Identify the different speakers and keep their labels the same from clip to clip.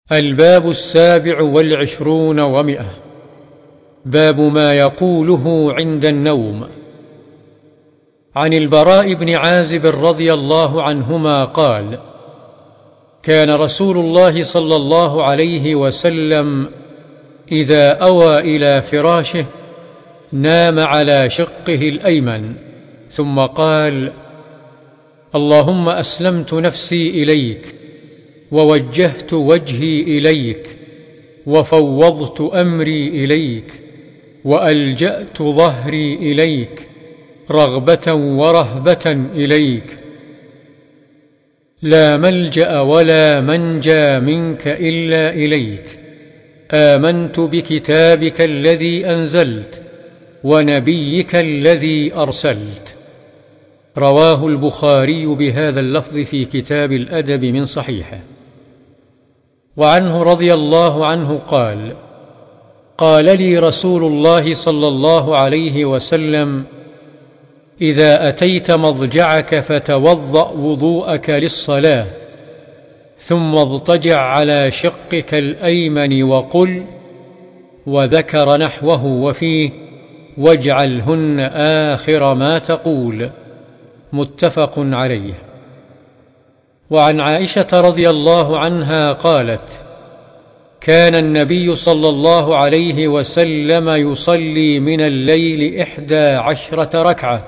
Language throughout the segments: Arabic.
Speaker 1: الباب 27 و100. باب ما يقوله عند النوم. عن البراء بن عازب رضي الله عنهما قال: كان رسول الله صلى الله عليه وسلم إذا أوى إلى فراشه نام على شقه الأيمن، ثم قال: اللهم أسلمت نفسي إليك، ووجهت وجهي إليك، وفوضت أمري إليك، وألجأت ظهري إليك، رغبة ورهبة إليك، لا ملجأ ولا منجى منك إلا إليك، آمنت بكتابك الذي أنزلت ونبيك الذي أرسلت. رواه البخاري بهذا اللفظ في كتاب الأدب من صحيحه. وعنه رضي الله عنه قال: قال لي رسول الله صلى الله عليه وسلم: إذا أتيت مضجعك فتوضأ وضوءك للصلاة، ثم اضطجع على شقك الأيمن وقل، وذكر نحوه وفيه: واجعلهن آخر ما تقول. متفق عليه. وعن عائشة رضي الله عنها قالت: كان النبي صلى الله عليه وسلم يصلي من الليل 11 ركعة،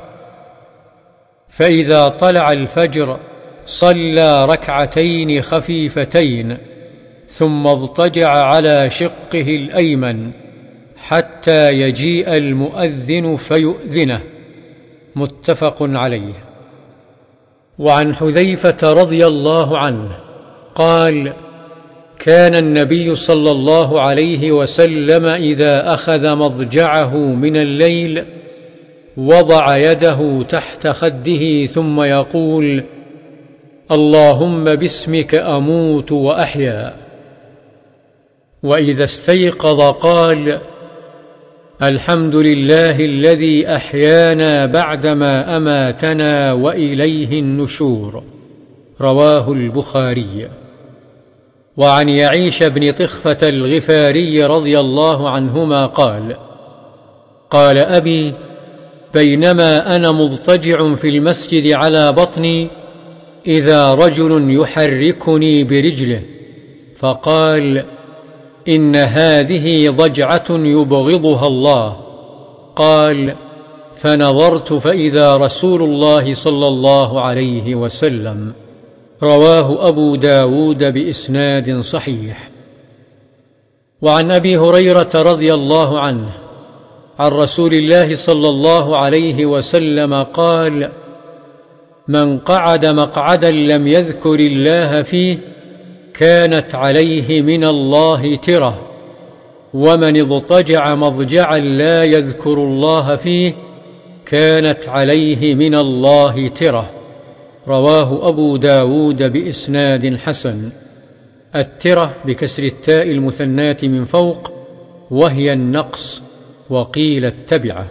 Speaker 1: فإذا طلع الفجر صلى ركعتين خفيفتين، ثم اضطجع على شقه الأيمن حتى يجيء المؤذن فيؤذنه. متفق عليه. وعن حذيفة رضي الله عنه قال: كان النبي صلى الله عليه وسلم إذا أخذ مضجعه من الليل وضع يده تحت خده ثم يقول: اللهم باسمك أموت وأحيا. وإذا استيقظ قال: الحمد لله الذي أحيانا بعدما أماتنا وإليه النشور. رواه البخاري. وعن يعيش بن طخفة الغفاري رضي الله عنهما قال: قال أبي: بينما أنا مضطجع في المسجد على بطني إذا رجل يحركني برجله، فقال: إن هذه ضجعة يبغضها الله. قال: فنظرت فإذا رسول الله صلى الله عليه وسلم. رواه أبو داود بإسناد صحيح. وعن أبي هريرة رضي الله عنه عن رسول الله صلى الله عليه وسلم قال: من قعد مقعدا لم يذكر الله فيه كانت عليه من الله ترة، ومن اضطجع مضجعا لا يذكر الله فيه كانت عليه من الله ترة. رواه أبو داود بإسناد حسن. الترة بكسر التاء المثناة من فوق، وهي النقص، وقيل التبعة.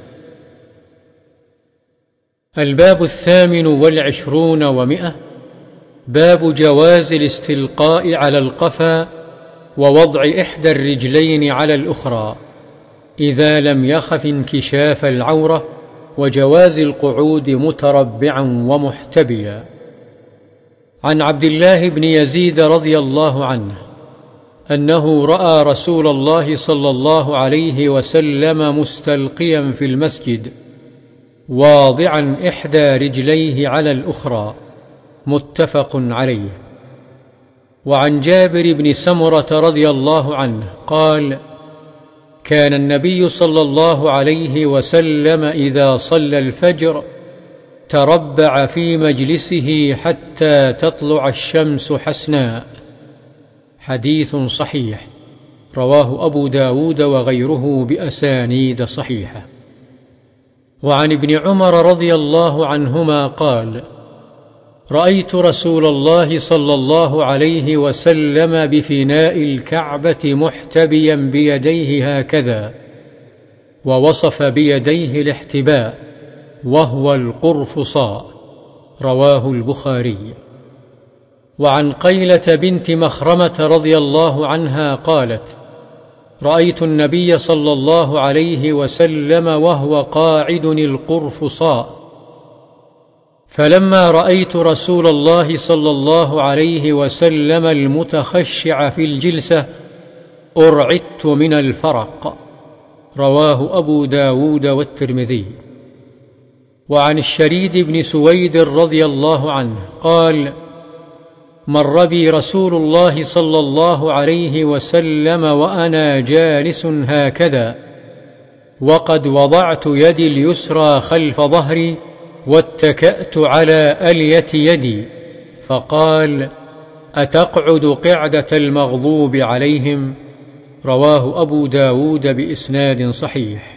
Speaker 1: الباب 28 و100. باب جواز الاستلقاء على القفا ووضع إحدى الرجلين على الأخرى إذا لم يخف انكشاف العورة، وجواز القعود متربعا ومحتبيا. عن عبد الله بن يزيد رضي الله عنه أنه رأى رسول الله صلى الله عليه وسلم مستلقيا في المسجد واضعا إحدى رجليه على الأخرى. متفق عليه. وعن جابر بن سمرة رضي الله عنه قال: كان النبي صلى الله عليه وسلم إذا صلى الفجر تربع في مجلسه حتى تطلع الشمس حسناء. حديث صحيح. رواه أبو داود وغيره بأسانيد صحيحة. وعن ابن عمر رضي الله عنهما قال: رأيت رسول الله صلى الله عليه وسلم بفناء الكعبة محتبيا بيديه هكذا، ووصف بيديه الاحتباء وهو القرفصاء. رواه البخاري. وعن قيلة بنت مخرمة رضي الله عنها قالت: رأيت النبي صلى الله عليه وسلم وهو قاعد القرفصاء، فلما رأيت رسول الله صلى الله عليه وسلم المتخشع في الجلسة أرعدت من الفرق. رواه أبو داود والترمذي. وعن الشريد بن سويد رضي الله عنه قال: مر بي رسول الله صلى الله عليه وسلم وأنا جالس هكذا، وقد وضعت يدي اليسرى خلف ظهري واتكأت على ألية يدي، فقال: أتقعد قعدة المغضوب عليهم؟ رواه أبو داود بإسناد صحيح.